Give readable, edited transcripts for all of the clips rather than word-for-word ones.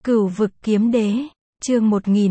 Cửu vực kiếm đế, chương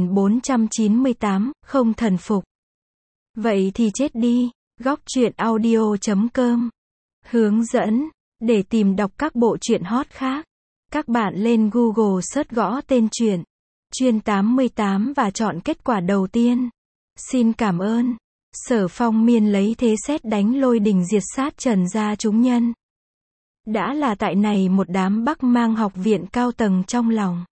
1498, không thần phục. Vậy thì chết đi. Góc truyện audio.com hướng dẫn, để tìm đọc các bộ truyện hot khác. Các bạn lên Google search gõ tên truyện Chuyên 88 và chọn kết quả đầu tiên. Xin cảm ơn. Sở Phong Miên lấy thế sét đánh lôi đình diệt sát Trần gia chúng nhân. Đã là tại này một đám Bắc Mang học viện cao tầng trong lòng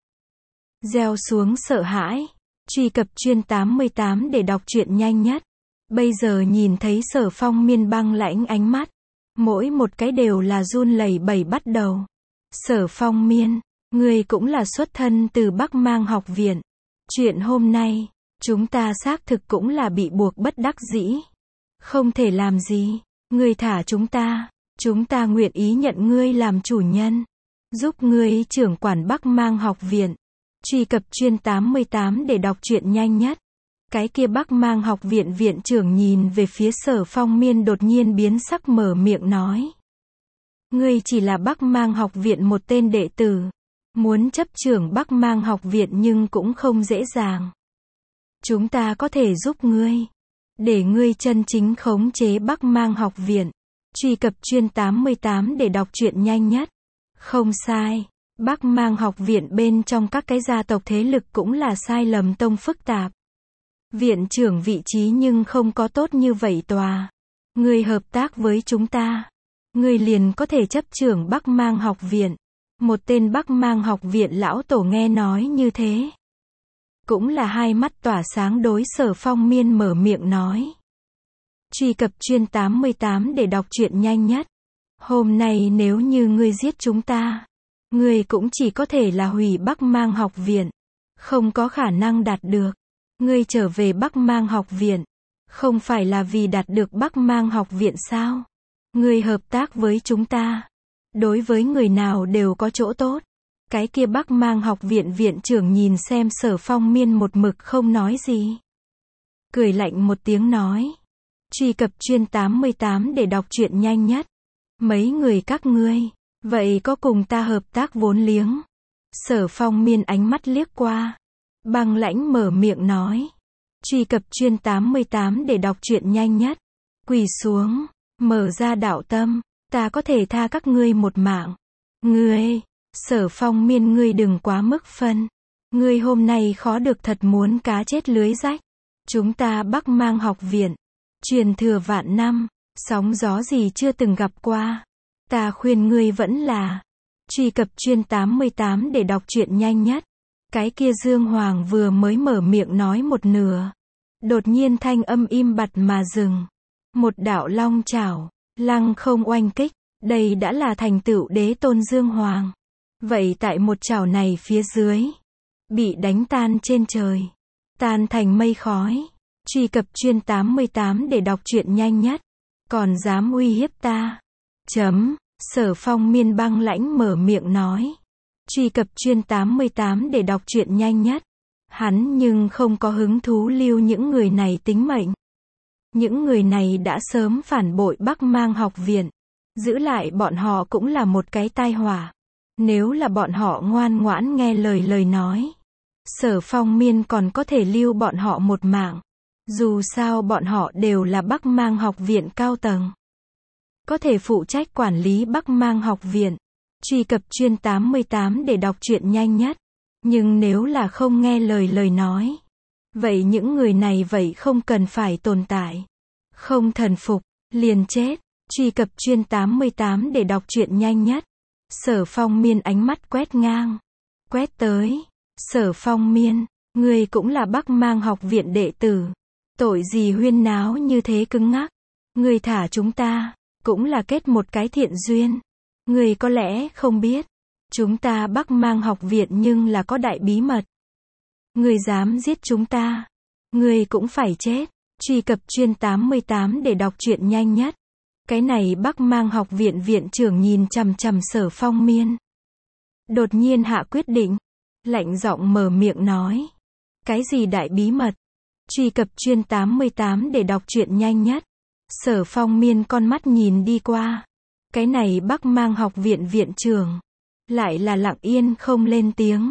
gieo xuống sợ hãi. Truy cập Chuyên 88 để đọc truyện nhanh nhất. Bây giờ nhìn thấy Sở Phong Miên băng lãnh ánh mắt, mỗi một cái đều là run lẩy bẩy bắt đầu. Sở Phong Miên, ngươi cũng là xuất thân từ Bắc Mang học viện. Chuyện hôm nay, chúng ta xác thực cũng là bị buộc bất đắc dĩ. Không thể làm gì, ngươi thả chúng ta nguyện ý nhận ngươi làm chủ nhân, giúp ngươi trưởng quản Bắc Mang học viện. Truy cập Chuyên 88 để đọc truyện nhanh nhất. Cái kia Bắc Mang học viện viện trưởng nhìn về phía Sở Phong Miên đột nhiên biến sắc mở miệng nói. Ngươi chỉ là Bắc Mang học viện một tên đệ tử. Muốn chấp trưởng Bắc Mang học viện nhưng cũng không dễ dàng. Chúng ta có thể giúp ngươi, để ngươi chân chính khống chế Bắc Mang học viện. Truy cập Chuyên 88 để đọc truyện nhanh nhất. Không sai, Bắc Mang học viện bên trong các cái gia tộc thế lực cũng là sai lầm tông phức tạp. Viện trưởng vị trí nhưng không có tốt như vậy tòa. Ngươi hợp tác với chúng ta, ngươi liền có thể chấp trưởng Bắc Mang học viện. Một tên Bắc Mang học viện lão tổ nghe nói như thế, cũng là hai mắt tỏa sáng đối Sở Phong Miên mở miệng nói. Truy cập Chuyên 88 để đọc truyện nhanh nhất. Hôm nay nếu như ngươi giết chúng ta, ngươi cũng chỉ có thể là hủy Bắc Mang học viện, không có khả năng đạt được. Ngươi trở về Bắc Mang học viện, không phải là vì đạt được Bắc Mang học viện sao? Ngươi hợp tác với chúng ta, đối với người nào đều có chỗ tốt. Cái kia Bắc Mang học viện viện trưởng nhìn xem Sở Phong Miên một mực không nói gì, cười lạnh một tiếng nói. Truy cập Chuyên 88 để đọc truyện nhanh nhất. Mấy người các ngươi, vậy có cùng ta hợp tác vốn liếng? Sở Phong Miên ánh mắt liếc qua, băng lãnh mở miệng nói. Truy cập Chuyên 88 để đọc truyện nhanh nhất. Quỳ xuống, mở ra đạo tâm, ta có thể tha các ngươi một mạng. Ngươi, Sở Phong Miên, ngươi đừng quá mức phân. Ngươi hôm nay khó được thật muốn cá chết lưới rách. Chúng ta Bắc Mang học viện, truyền thừa vạn năm, sóng gió gì chưa từng gặp qua. Ta khuyên ngươi vẫn là truy cập Chuyên 88 để đọc truyện nhanh nhất. Cái kia Dương Hoàng vừa mới mở miệng nói một nửa, đột nhiên thanh âm im bặt mà dừng. Một đạo long chảo, lăng không oanh kích, đây đã là thành tựu đế tôn Dương Hoàng. Vậy tại một chảo này phía dưới, bị đánh tan trên trời, tan thành mây khói. Truy cập Chuyên 88 để đọc truyện nhanh nhất. Còn dám uy hiếp ta? Sở Phong Miên băng lãnh mở miệng nói. Truy cập Chuyên 88 để đọc truyện nhanh nhất. Hắn nhưng không có hứng thú lưu những người này tính mệnh. Những người này đã sớm phản bội Bắc Mang học viện. Giữ lại bọn họ cũng là một cái tai họa. Nếu là bọn họ ngoan ngoãn nghe lời nói, Sở Phong Miên còn có thể lưu bọn họ một mạng. Dù sao bọn họ đều là Bắc Mang học viện cao tầng, có thể phụ trách quản lý Bắc Mang học viện. Truy cập Chuyên 88 để đọc truyện nhanh nhất. Nhưng nếu là không nghe lời nói, vậy những người này vậy không cần phải tồn tại. Không thần phục, liền chết. Truy cập Chuyên 88 để đọc truyện nhanh nhất. Sở Phong Miên ánh mắt quét ngang, quét tới. Sở Phong Miên, ngươi cũng là Bắc Mang học viện đệ tử. Tội gì huyên náo như thế cứng ngắc? Ngươi thả chúng ta, cũng là kết một cái thiện duyên. Ngươi có lẽ không biết, chúng ta Bắc Mang học viện nhưng là có đại bí mật. Ngươi dám giết chúng ta, ngươi cũng phải chết. Truy cập Chuyên 88 để đọc truyện nhanh nhất. Cái này Bắc Mang học viện viện trưởng nhìn chằm chằm Sở Phong Miên, đột nhiên hạ quyết định, lạnh giọng mở miệng nói. Cái gì đại bí mật? Truy cập Chuyên 88 để đọc truyện nhanh nhất. Sở Phong Miên con mắt nhìn đi qua. Cái này Bắc Mang học viện viện trưởng lại là lặng yên không lên tiếng.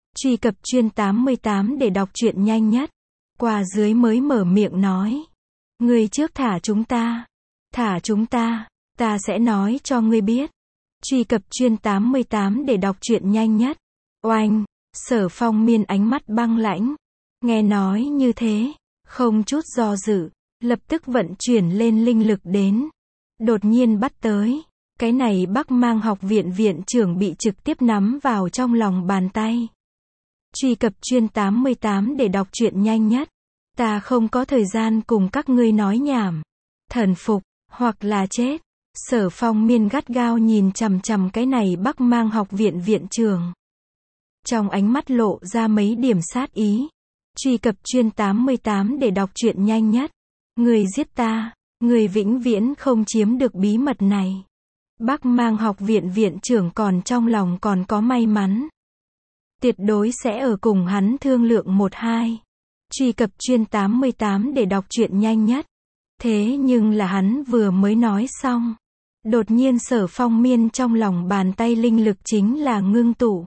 Truy cập chuyên 88 để đọc truyện nhanh nhất. Qua dưới mới mở miệng nói. Ngươi trước thả chúng ta. Thả chúng ta. Ta sẽ nói cho ngươi biết. Truy cập chuyên 88 để đọc truyện nhanh nhất. Oanh. Sở Phong Miên ánh mắt băng lãnh. Nghe nói như thế. Không chút do dự. Lập tức vận chuyển lên linh lực đến. Đột nhiên bắt tới. Cái này Bắc Mang học viện viện trưởng bị trực tiếp nắm vào trong lòng bàn tay. Truy cập chuyên 88 để đọc truyện nhanh nhất. Ta không có thời gian cùng các ngươi nói nhảm. Thần phục, hoặc là chết. Sở Phong Miên gắt gao nhìn chằm chằm cái này Bắc Mang học viện viện trưởng. Trong ánh mắt lộ ra mấy điểm sát ý. Truy cập chuyên 88 để đọc truyện nhanh nhất. Người giết ta, người vĩnh viễn không chiếm được bí mật này. Bắc Mang học viện viện trưởng còn trong lòng còn có may mắn. Tuyệt đối sẽ ở cùng hắn thương lượng 1-2. Truy cập chuyên 88 để đọc truyện nhanh nhất. Thế nhưng là hắn vừa mới nói xong. Đột nhiên Sở Phong Miên trong lòng bàn tay linh lực chính là ngưng tụ.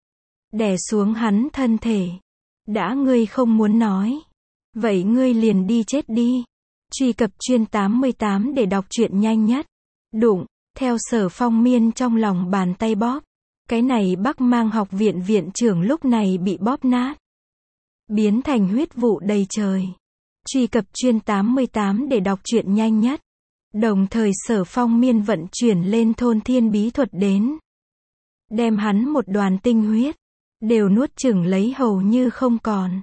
Đè xuống hắn thân thể. Đã ngươi không muốn nói. Vậy ngươi liền đi chết đi. Truy cập chuyên 88 để đọc truyện nhanh nhất. Đụng, theo Sở Phong Miên trong lòng bàn tay bóp. Cái này Bắc Mang học viện viện trưởng lúc này bị bóp nát. Biến thành huyết vụ đầy trời. Truy cập chuyên 88 để đọc truyện nhanh nhất. Đồng thời Sở Phong Miên vận chuyển lên thôn thiên bí thuật đến. Đem hắn một đoàn tinh huyết. Đều nuốt chửng lấy hầu như không còn.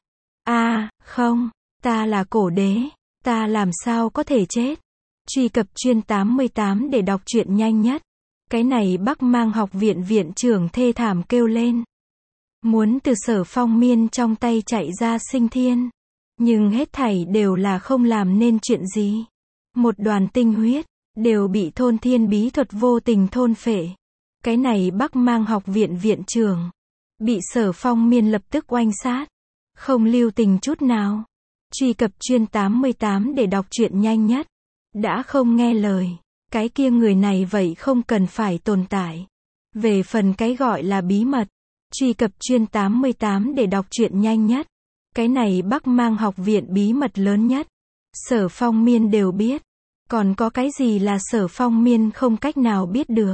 Không, ta là cổ đế. Ta làm sao có thể chết. Truy cập chuyên 88 để đọc truyện nhanh nhất. Cái này Bắc Mang học viện viện trưởng thê thảm kêu lên. Muốn từ Sở Phong Miên trong tay chạy ra sinh thiên. Nhưng hết thảy đều là không làm nên chuyện gì. Một đoàn tinh huyết, đều bị thôn thiên bí thuật vô tình thôn phệ. Cái này Bắc Mang học viện viện trưởng. Bị Sở Phong Miên lập tức oanh sát. Không lưu tình chút nào. Truy cập chuyên 88 để đọc truyện nhanh nhất. Đã không nghe lời. Cái kia người này vậy không cần phải tồn tại. Về phần cái gọi là bí mật. Truy cập chuyên 88 để đọc truyện nhanh nhất. Cái này Bắc Mang học viện bí mật lớn nhất. Sở Phong Miên đều biết. Còn có cái gì là Sở Phong Miên không cách nào biết được.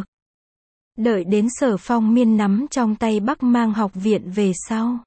Đợi đến Sở Phong Miên nắm trong tay Bắc Mang học viện về sau.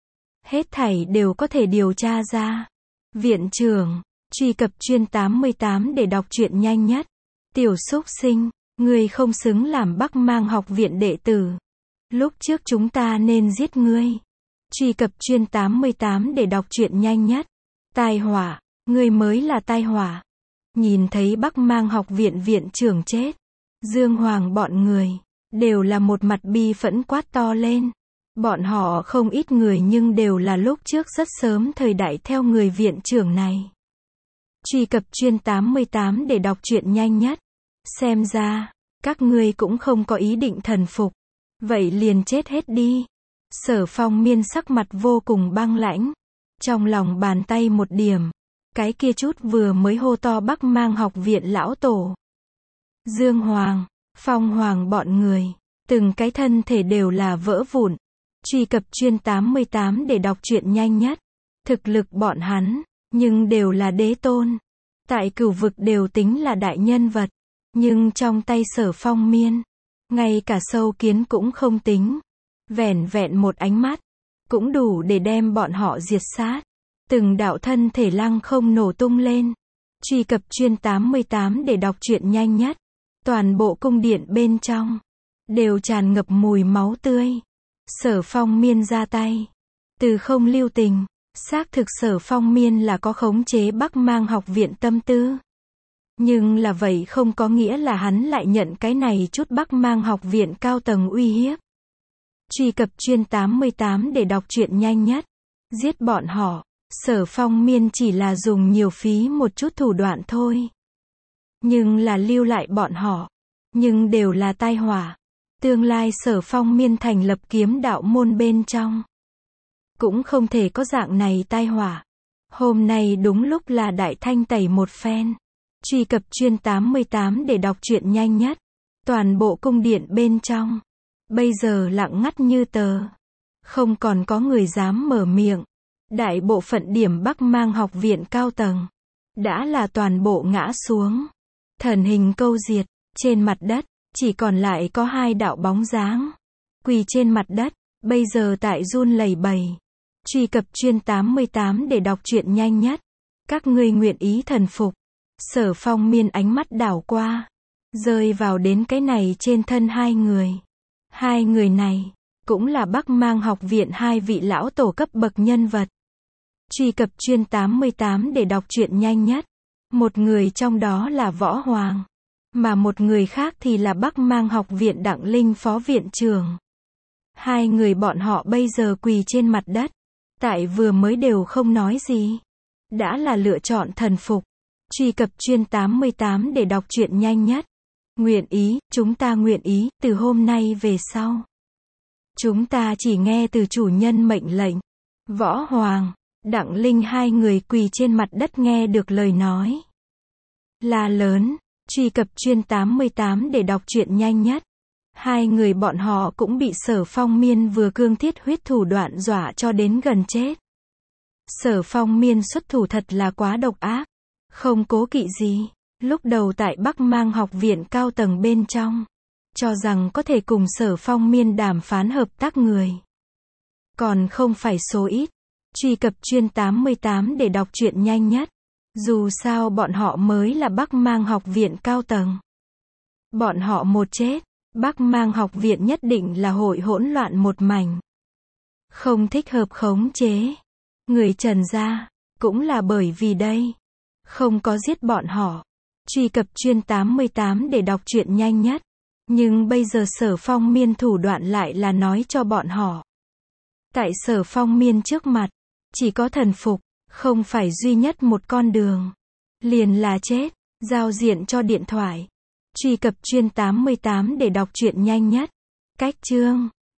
Hết thảy đều có thể điều tra ra. Viện trưởng, truy cập chuyên 88 để đọc truyện nhanh nhất. Tiểu xúc sinh, ngươi không xứng làm Bắc Mang học viện đệ tử. Lúc trước chúng ta nên giết ngươi. Truy cập chuyên 88 để đọc truyện nhanh nhất. Tai họa, ngươi mới là tai họa. Nhìn thấy Bắc Mang học viện viện trưởng chết. Dương Hoàng bọn người, đều là một mặt bi phẫn quát to lên. Bọn họ không ít người nhưng đều là lúc trước rất sớm thời đại theo người viện trưởng này. Truy cập chuyên 88 để đọc truyện nhanh nhất. Xem ra, các ngươi cũng không có ý định thần phục. Vậy liền chết hết đi. Sở Phong Miên sắc mặt vô cùng băng lãnh. Trong lòng bàn tay một điểm. Cái kia chút vừa mới hô to Bắc Mang học viện lão tổ. Dương Hoàng, Phong Hoàng bọn người. Từng cái thân thể đều là vỡ vụn. Truy cập chuyên 88 để đọc truyện nhanh nhất. Thực lực bọn hắn, nhưng đều là đế tôn. Tại cửu vực đều tính là đại nhân vật. Nhưng trong tay Sở Phong Miên, ngay cả sâu kiến cũng không tính. Vẻn vẹn một ánh mắt, cũng đủ để đem bọn họ diệt sát. Từng đạo thân thể lăng không nổ tung lên. Truy cập chuyên 88 để đọc truyện nhanh nhất. Toàn bộ cung điện bên trong, đều tràn ngập mùi máu tươi. Sở Phong Miên ra tay. Từ không lưu tình, xác thực Sở Phong Miên là có khống chế Bắc Mang học viện tâm tư. Nhưng là vậy không có nghĩa là hắn lại nhận cái này chút Bắc Mang học viện cao tầng uy hiếp. Truy cập chuyên 88 để đọc truyện nhanh nhất. Giết bọn họ. Sở Phong Miên chỉ là dùng nhiều phí một chút thủ đoạn thôi. Nhưng là lưu lại bọn họ. Nhưng đều là tai họa. Tương lai Sở Phong Miên thành lập kiếm đạo môn bên trong. Cũng không thể có dạng này tai họa. Hôm nay đúng lúc là đại thanh tẩy một phen. Truy cập chuyên 88 để đọc truyện nhanh nhất. Toàn bộ cung điện bên trong. Bây giờ lặng ngắt như tờ. Không còn có người dám mở miệng. Đại bộ phận điểm Bắc Mang học viện cao tầng đã là toàn bộ ngã xuống. Thần hình câu diệt, trên mặt đất, chỉ còn lại có 2 đạo bóng dáng. Quỳ trên mặt đất, bây giờ tại run lẩy bẩy. Truy cập chuyên 88 để đọc truyện nhanh nhất. Các ngươi nguyện ý thần phục. Sở Phong Miên ánh mắt đảo qua, rơi vào đến cái này trên thân 2 người. 2 người này, cũng là Bắc Mang học viện 2 vị lão tổ cấp bậc nhân vật. Truy cập chuyên 88 để đọc truyện nhanh nhất. Một người trong đó là Võ Hoàng, mà một người khác thì là Bắc Mang học viện Đặng Linh phó viện trưởng. 2 người bọn họ bây giờ quỳ trên mặt đất. Tại vừa mới đều không nói gì. Đã là lựa chọn thần phục. Truy cập chuyên 88 để đọc truyện nhanh nhất. Nguyện ý, chúng ta nguyện ý, từ hôm nay về sau. Chúng ta chỉ nghe từ chủ nhân mệnh lệnh. Võ Hoàng, Đặng Linh 2 người quỳ trên mặt đất nghe được lời nói. La lớn, truy cập chuyên 88 để đọc truyện nhanh nhất. 2 người bọn họ cũng bị Sở Phong Miên vừa cương thiết huyết thủ đoạn dọa cho đến gần chết. Sở Phong Miên xuất thủ thật là quá độc ác. Không cố kỵ gì. Lúc đầu tại Bắc Mang học viện cao tầng bên trong, cho rằng có thể cùng Sở Phong Miên đàm phán hợp tác người. Còn không phải số ít. Truy cập chuyên 88 để đọc truyện nhanh nhất. Dù sao bọn họ mới là Bắc Mang học viện cao tầng. Bọn họ một chết, Bắc Mang học viện nhất định là hội hỗn loạn một mảnh. Không thích hợp khống chế. Người Trần gia, cũng là bởi vì đây. Không có giết bọn họ. Truy cập chuyên 88 để đọc truyện nhanh nhất. Nhưng bây giờ Sở Phong Miên thủ đoạn lại là nói cho bọn họ. Tại Sở Phong Miên trước mặt, chỉ có thần phục, không phải duy nhất một con đường. Liền là chết, giao diện cho điện thoại. Truy cập chuyên 88 để đọc truyện nhanh nhất. Cách chương